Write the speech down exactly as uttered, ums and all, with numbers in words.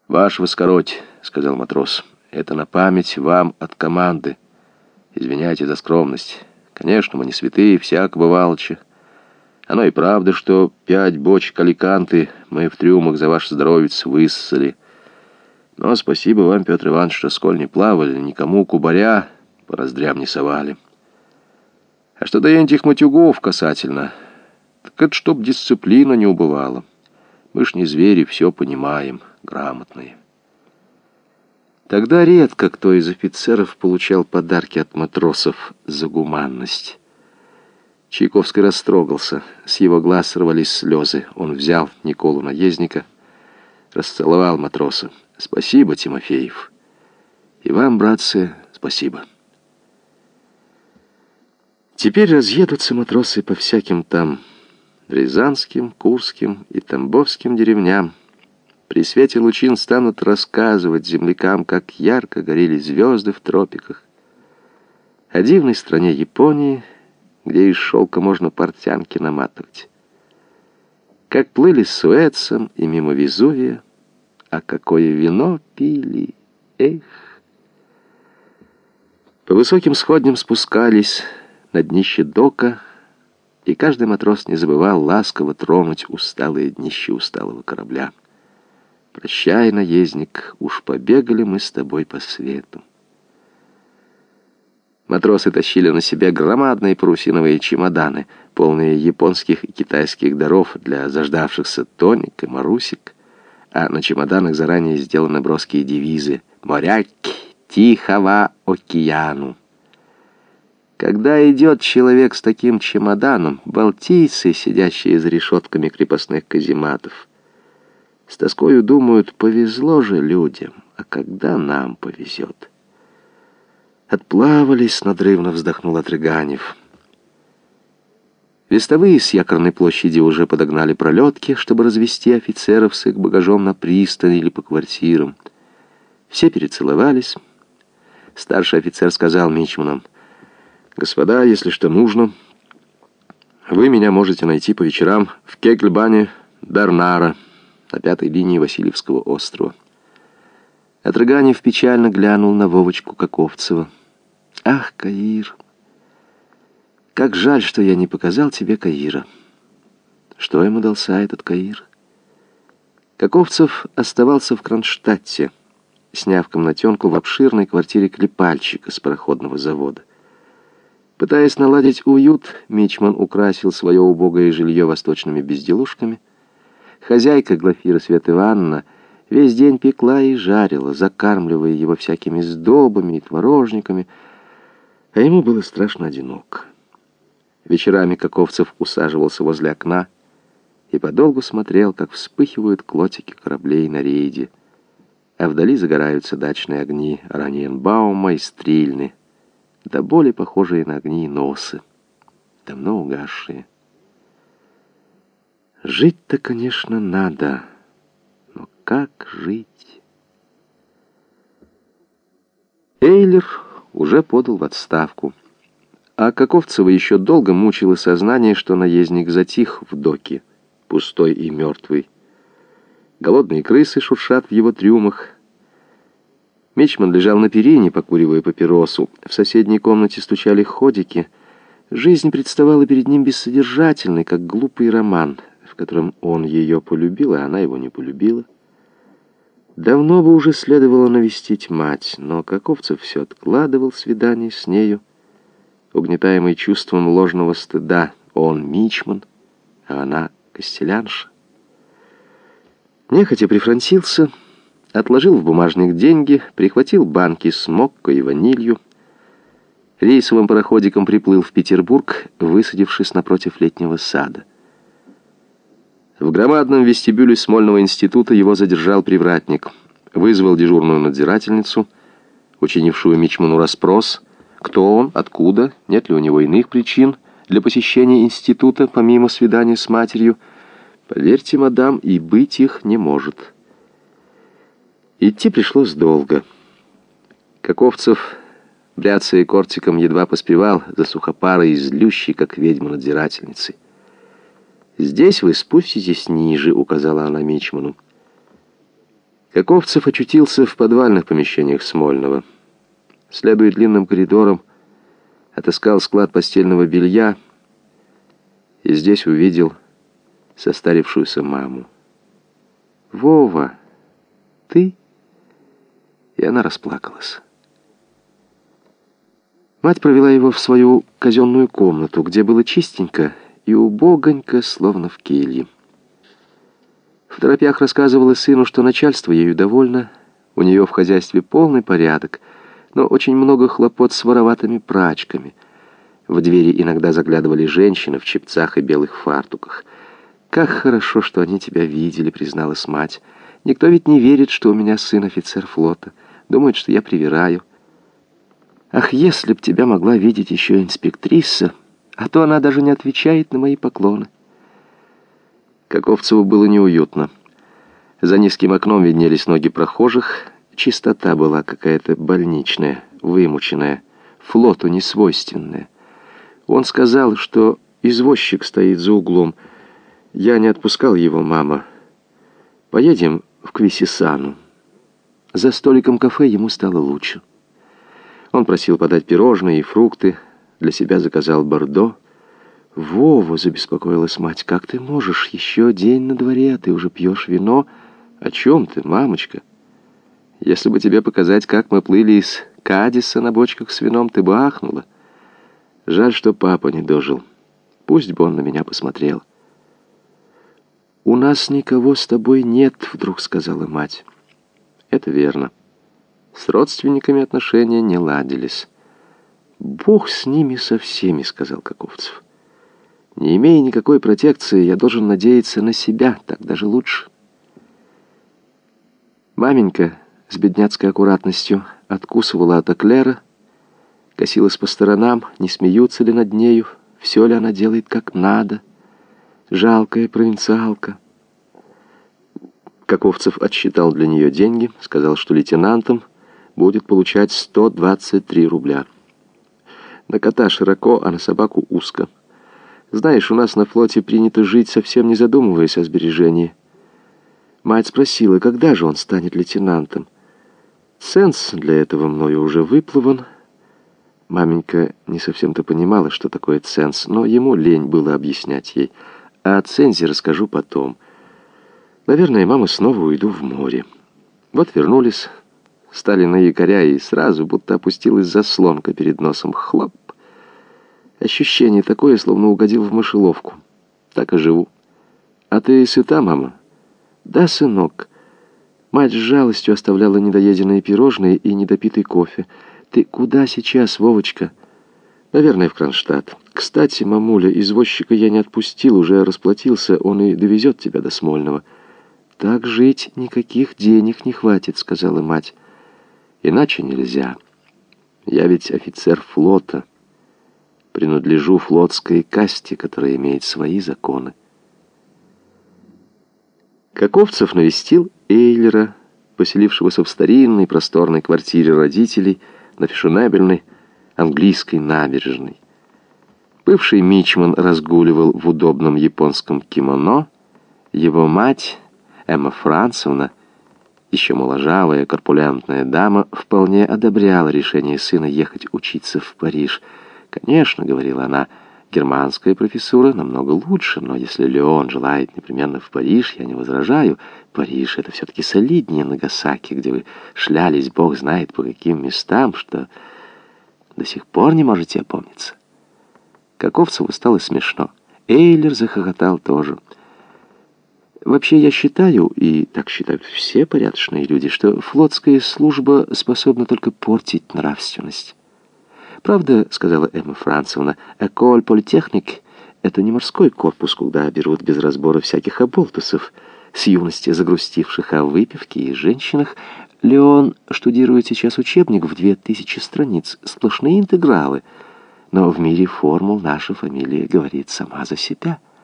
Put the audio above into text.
«Ваш воскородь», — сказал матрос, — «это на память вам от команды. Извиняйте за скромность. Конечно, мы не святые, всяко бывалочи. Оно и правда, что пять бочек аликанты мы в трюмах за ваш здоровец выссали. Но спасибо вам, Петр Иванович, что сколь не плавали, никому кубаря по ноздрям не совали. А что до этих матюгов касательно, так это чтоб дисциплина не убывала. Мы ж не звери, все понимаем, грамотные». Тогда редко кто из офицеров получал подарки от матросов за гуманность. Чайковский растрогался, с его глаз сорвались слезы. Он взял Николу Наездника, расцеловал матроса. «Спасибо, Тимофеев. И вам, братцы, спасибо». Теперь разъедутся матросы по всяким там рязанским, курским и тамбовским деревням. При свете лучин станут рассказывать землякам, как ярко горели звезды в тропиках, о дивной стране Японии, где из шелка можно портянки наматывать, как плыли с Суэцем и мимо Везувия, а какое вино пили, эх! По высоким сходням спускались на днище дока, и каждый матрос не забывал ласково тронуть усталые днище усталого корабля. «Прощай, наездник, уж побегали мы с тобой по свету». Матросы тащили на себе громадные парусиновые чемоданы, полные японских и китайских даров для заждавшихся Тоник и Марусик, а на чемоданах заранее сделаны броские девизы «Моряки Тихого океану». Когда идет человек с таким чемоданом, балтийцы, сидящие за решетками крепостных казематов, с тоскою думают, повезло же людям, а когда нам повезет? Отплавались, надрывно вздохнул Отрыганев. Вестовые с якорной площади уже подогнали пролетки, чтобы развести офицеров с их багажом на пристань или по квартирам. Все перецеловались. Старший офицер сказал мичманам: «Господа, если что нужно, вы меня можете найти по вечерам в кегльбане Бернара на пятой линии Васильевского острова». Отрыганев печально глянул на Вовочку Каковцева. «Ах, Каир! Как жаль, что я не показал тебе Каира». Что ему дался этот Каир? Каковцев оставался в Кронштадте, сняв комнатенку в обширной квартире клепальщика с пароходного завода. Пытаясь наладить уют, мичман украсил свое убогое жилье восточными безделушками. Хозяйка Глафира Света Ивановна весь день пекла и жарила, закармливая его всякими сдобами и творожниками, а ему было страшно одиноко. Вечерами Каковцев усаживался возле окна и подолгу смотрел, как вспыхивают клотики кораблей на рейде, а вдали загораются дачные огни Ораниенбаума и Стрельны, да более похожие на огни носы, давно угасшие. Жить-то, конечно, надо, но как жить? Эйлер уже подал в отставку, а Каковцева еще долго мучило сознание, что наездник затих в доке, пустой и мертвый. Голодные крысы шуршат в его трюмах. Мичман лежал на перине, покуривая папиросу. В соседней комнате стучали ходики. Жизнь представала перед ним бессодержательной, как глупый роман, в котором он ее полюбил, а она его не полюбила. Давно бы уже следовало навестить мать, но Каковцев все откладывал свидание с нею, угнетаемый чувством ложного стыда. Он мичман, а она костелянша. Нехотя прифронтился, отложил в бумажник деньги, прихватил банки с моккой и ванилью. Рейсовым пароходиком приплыл в Петербург, высадившись напротив летнего сада. В громадном вестибюле Смольного института его задержал привратник. Вызвал дежурную надзирательницу, учинившую мичману расспрос, кто он, откуда, нет ли у него иных причин для посещения института, помимо свидания с матерью. Поверьте, мадам, и быть их не может. Идти пришлось долго. Каковцев, бряцая кортиком, едва поспевал за сухопарой и злющей, как ведьма, надзирательницей. «Здесь вы спуститесь ниже», — указала она мичману. Каковцев очутился в подвальных помещениях Смольного. Следуя длинным коридорам, отыскал склад постельного белья и здесь увидел состарившуюся маму. «Вова, ты?» И она расплакалась. Мать провела его в свою казенную комнату, где было чистенько и убогонько, словно в келье. В торопях рассказывала сыну, что начальство ею довольно, у нее в хозяйстве полный порядок, но очень много хлопот с вороватыми прачками. В двери иногда заглядывали женщины в чепцах и белых фартуках. «Как хорошо, что они тебя видели», — призналась мать. «Никто ведь не верит, что у меня сын офицер флота. Думает, что я привираю. Ах, если б тебя могла видеть еще инспектриса, а то она даже не отвечает на мои поклоны». Каковцеву было неуютно. За низким окном виднелись ноги прохожих. Чистота была какая-то больничная, вымученная, флоту несвойственная. Он сказал, что извозчик стоит за углом. «Я не отпускал его, мама. Поедем в Квисисану». За столиком кафе ему стало лучше. Он просил подать пирожные и фрукты. Для себя заказал бордо. «Вова», — забеспокоилась мать, — «как ты можешь? Еще день на дворе, а ты уже пьешь вино. О чем ты, мамочка? Если бы тебе показать, как мы плыли из Кадиса на бочках с вином, ты бы ахнула. Жаль, что папа не дожил. Пусть бы он на меня посмотрел». «У нас никого с тобой нет», — вдруг сказала мать. «Это верно. С родственниками отношения не ладились». «Бог с ними со всеми», — сказал Каковцев. «Не имея никакой протекции, я должен надеяться на себя, так даже лучше». Маменька с бедняцкой аккуратностью откусывала от эклера, косилась по сторонам, не смеются ли над нею, все ли она делает как надо. Жалкая провинциалка. Каковцев отсчитал для нее деньги, сказал, что лейтенантом будет получать сто двадцать три рубля. На кота широко, а на собаку узко. Знаешь, у нас на флоте принято жить, совсем не задумываясь о сбережении. Мать спросила, когда же он станет лейтенантом. Ценз для этого мною уже выплыван. Маменька не совсем-то понимала, что такое ценз, но ему лень было объяснять ей. А о цензе расскажу потом. Наверное, мама снова уйду в море. Вот вернулись, стали на якоря, и сразу будто опустилась заслонка перед носом. Хлоп! Ощущение такое, словно угодил в мышеловку. Так и живу. А ты сыта, мама? Да, сынок. Мать с жалостью оставляла недоеденные пирожные и недопитый кофе. Ты куда сейчас, Вовочка? Наверное, в Кронштадт. Кстати, мамуля, извозчика я не отпустил, уже расплатился, он и довезет тебя до Смольного. Так жить никаких денег не хватит, сказала мать. Иначе нельзя. Я ведь офицер флота. Принадлежу флотской касте, которая имеет свои законы. Каковцев навестил Эйлера, поселившегося в старинной просторной квартире родителей на фешенебельной английской набережной. Бывший мичман разгуливал в удобном японском кимоно. Его мать, Эмма Францевна, еще моложавая, корпулентная дама, вполне одобряла решение сына ехать учиться в Париж. «Конечно, — говорила она, — германская профессура намного лучше, но если Леон желает непременно в Париж, я не возражаю. Париж — это все-таки солиднее Нагасаки, где вы шлялись, бог знает по каким местам, что до сих пор не можете опомниться». Каковцеву стало смешно. Эйлер захохотал тоже. Вообще, я считаю, и так считают все порядочные люди, что флотская служба способна только портить нравственность. «Правда, — сказала Эмма Францевна, — Эколь Политехник — это не морской корпус, куда берут без разбора всяких оболтусов, с юности загрустивших о выпивке и женщинах. Леон штудирует сейчас учебник в две тысячи страниц, сплошные интегралы. Но в мире формул наша фамилия говорит сама за себя».